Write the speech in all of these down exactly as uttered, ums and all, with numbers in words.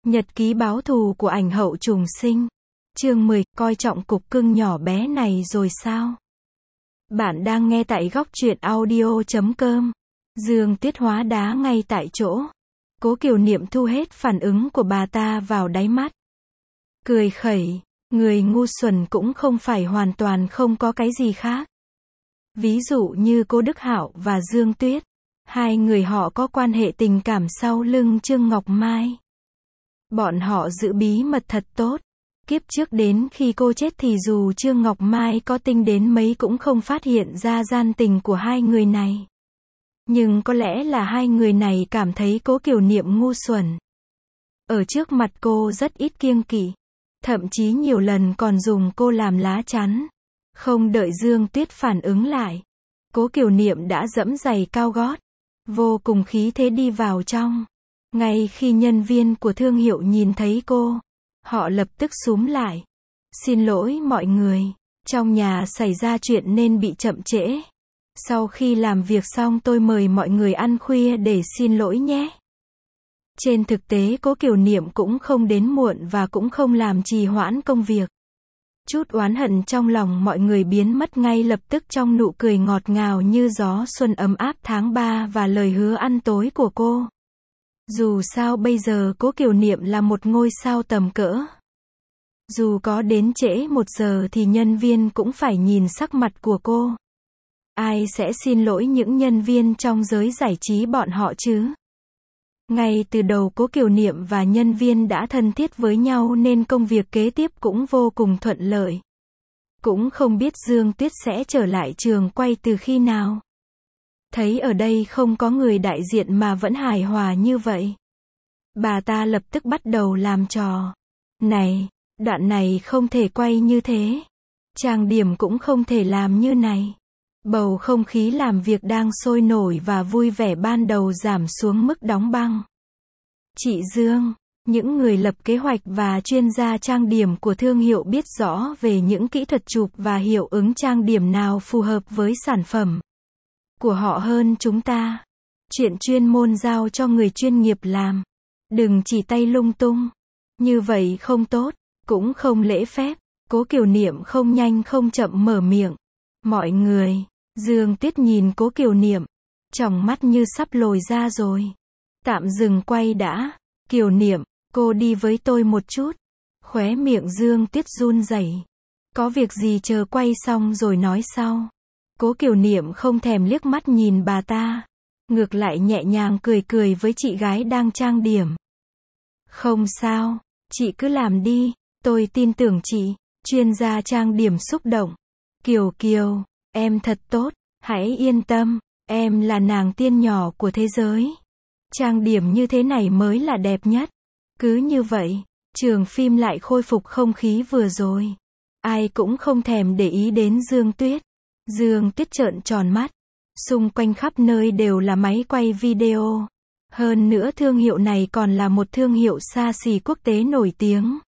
Nhật ký báo thù của ảnh hậu trùng sinh. Chương mười, coi trọng cục cưng nhỏ bé này rồi sao? Bạn đang nghe tại góc truyện audio chấm com. Dương Tuyết hóa đá ngay tại chỗ. Cố Kiều Niệm thu hết phản ứng của bà ta vào đáy mắt. Cười khẩy, người ngu xuẩn cũng không phải hoàn toàn không có cái gì khác. Ví dụ như Cố Đức Hạo và Dương Tuyết. Hai người họ có quan hệ tình cảm sau lưng Trương Ngọc Mai. Bọn họ giữ bí mật thật tốt. Kiếp trước đến khi cô chết thì dù Trương Ngọc Mai có tinh đến mấy cũng không phát hiện ra gian tình của hai người này. Nhưng có lẽ là hai người này cảm thấy Cố Kiều Niệm ngu xuẩn. Ở trước mặt cô rất ít kiêng kỵ. Thậm chí nhiều lần còn dùng cô làm lá chắn. Không đợi Dương Tuyết phản ứng lại. Cố Kiều Niệm đã giẫm giày cao gót. Vô cùng khí thế đi vào trong. Ngay khi nhân viên của thương hiệu nhìn thấy cô, họ lập tức xúm lại. Xin lỗi mọi người, trong nhà xảy ra chuyện nên bị chậm trễ. Sau khi làm việc xong tôi mời mọi người ăn khuya để xin lỗi nhé. Trên thực tế Cố Kiều Niệm cũng không đến muộn và cũng không làm trì hoãn công việc. Chút oán hận trong lòng mọi người biến mất ngay lập tức trong nụ cười ngọt ngào như gió xuân ấm áp tháng ba và lời hứa ăn tối của cô. Dù sao bây giờ Cố Kiều Niệm là một ngôi sao tầm cỡ. Dù có đến trễ một giờ thì nhân viên cũng phải nhìn sắc mặt của cô. Ai sẽ xin lỗi những nhân viên trong giới giải trí bọn họ chứ? Ngay từ đầu Cố Kiều Niệm và nhân viên đã thân thiết với nhau nên công việc kế tiếp cũng vô cùng thuận lợi. Cũng không biết Dương Tuyết sẽ trở lại trường quay từ khi nào. Thấy ở đây không có người đại diện mà vẫn hài hòa như vậy. Bà ta lập tức bắt đầu làm trò. Này, đoạn này không thể quay như thế. Trang điểm cũng không thể làm như này. Bầu không khí làm việc đang sôi nổi và vui vẻ ban đầu giảm xuống mức đóng băng. Chị Dương, những người lập kế hoạch và chuyên gia trang điểm của thương hiệu biết rõ về những kỹ thuật chụp và hiệu ứng trang điểm nào phù hợp với sản phẩm của họ hơn chúng ta. Chuyện chuyên môn giao cho người chuyên nghiệp làm. Đừng chỉ tay lung tung. Như vậy không tốt, cũng không lễ phép. Cố Kiều Niệm không nhanh không chậm mở miệng. Mọi người, Dương Tuyết nhìn Cố Kiều Niệm, tròng mắt như sắp lồi ra rồi. Tạm dừng quay đã. Kiều Niệm, cô đi với tôi một chút. Khóe miệng Dương Tuyết run rẩy. Có việc gì chờ quay xong rồi nói sau. Cố Kiều Niệm không thèm liếc mắt nhìn bà ta. Ngược lại nhẹ nhàng cười cười với chị gái đang trang điểm. Không sao, chị cứ làm đi, tôi tin tưởng chị. Chuyên gia trang điểm xúc động. Kiều Kiều, em thật tốt, hãy yên tâm, em là nàng tiên nhỏ của thế giới. Trang điểm như thế này mới là đẹp nhất. Cứ như vậy, trường phim lại khôi phục không khí vừa rồi. Ai cũng không thèm để ý đến Dương Tuyết. Dương Tuyết trợn tròn mắt. Xung quanh khắp nơi đều là máy quay video. Hơn nữa thương hiệu này còn là một thương hiệu xa xỉ quốc tế nổi tiếng.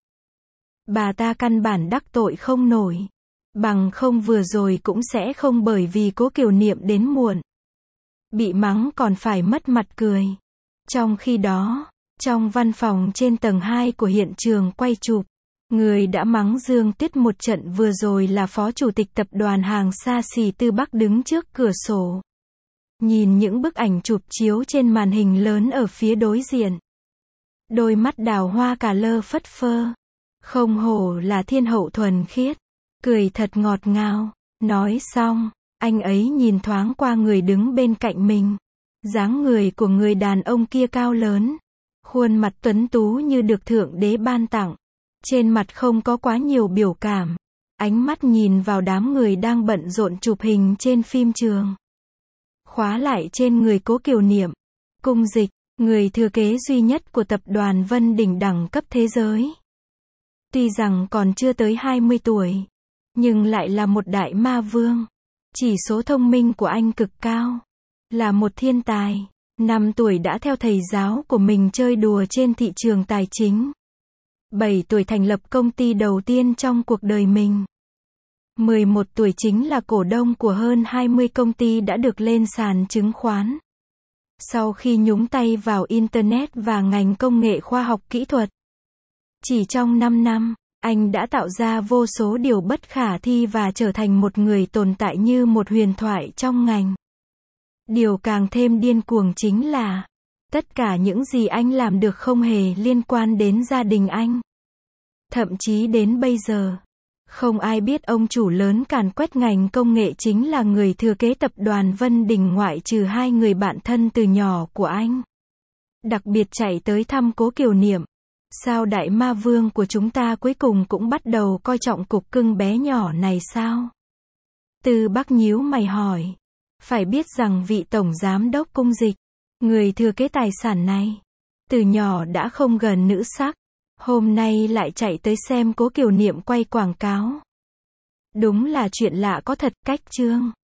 Bà ta căn bản đắc tội không nổi. Bằng không vừa rồi cũng sẽ không bởi vì Cố Kiều Niệm đến muộn. Bị mắng còn phải mất mặt cười. Trong khi đó, trong văn phòng trên tầng hai của hiện trường quay chụp, người đã mắng Dương Tuyết một trận vừa rồi là Phó Chủ tịch Tập đoàn hàng xa xỉ Tư Bắc đứng trước cửa sổ. Nhìn những bức ảnh chụp chiếu trên màn hình lớn ở phía đối diện. Đôi mắt đào hoa cả lơ phất phơ. Không hổ là thiên hậu thuần khiết. Cười thật ngọt ngào. Nói xong, anh ấy nhìn thoáng qua người đứng bên cạnh mình. Dáng người của người đàn ông kia cao lớn. Khuôn mặt tuấn tú như được Thượng Đế ban tặng. Trên mặt không có quá nhiều biểu cảm. Ánh mắt nhìn vào đám người đang bận rộn chụp hình trên phim trường. Khóa lại trên người Cố Kiều Niệm. Cung Dịch, người thừa kế duy nhất của tập đoàn Vân Đình đẳng cấp thế giới. Tuy rằng còn chưa tới hai mươi tuổi, nhưng lại là một đại ma vương. Chỉ số thông minh của anh cực cao. Là một thiên tài. năm tuổi đã theo thầy giáo của mình chơi đùa trên thị trường tài chính. bảy tuổi thành lập công ty đầu tiên trong cuộc đời mình. mười một tuổi chính là cổ đông của hơn hai mươi công ty đã được lên sàn chứng khoán. Sau khi nhúng tay vào Internet và ngành công nghệ khoa học kỹ thuật, Chỉ trong năm năm, anh đã tạo ra vô số điều bất khả thi và trở thành một người tồn tại như một huyền thoại trong ngành. Điều càng thêm điên cuồng chính là, tất cả những gì anh làm được không hề liên quan đến gia đình anh. Thậm chí đến bây giờ, không ai biết ông chủ lớn càn quét ngành công nghệ chính là người thừa kế tập đoàn Vân Đình ngoại trừ hai người bạn thân từ nhỏ của anh. Đặc biệt chạy tới thăm Cố Kiều Niệm. Sao đại ma vương của chúng ta cuối cùng cũng bắt đầu coi trọng cục cưng bé nhỏ này sao? Từ Bắc nhíu mày hỏi. Phải biết rằng vị tổng giám đốc cung dịch, người thừa kế tài sản này, từ nhỏ đã không gần nữ sắc. Hôm nay lại chạy tới xem Cố Kiều Niệm quay quảng cáo. Đúng là chuyện lạ có thật, cách chương.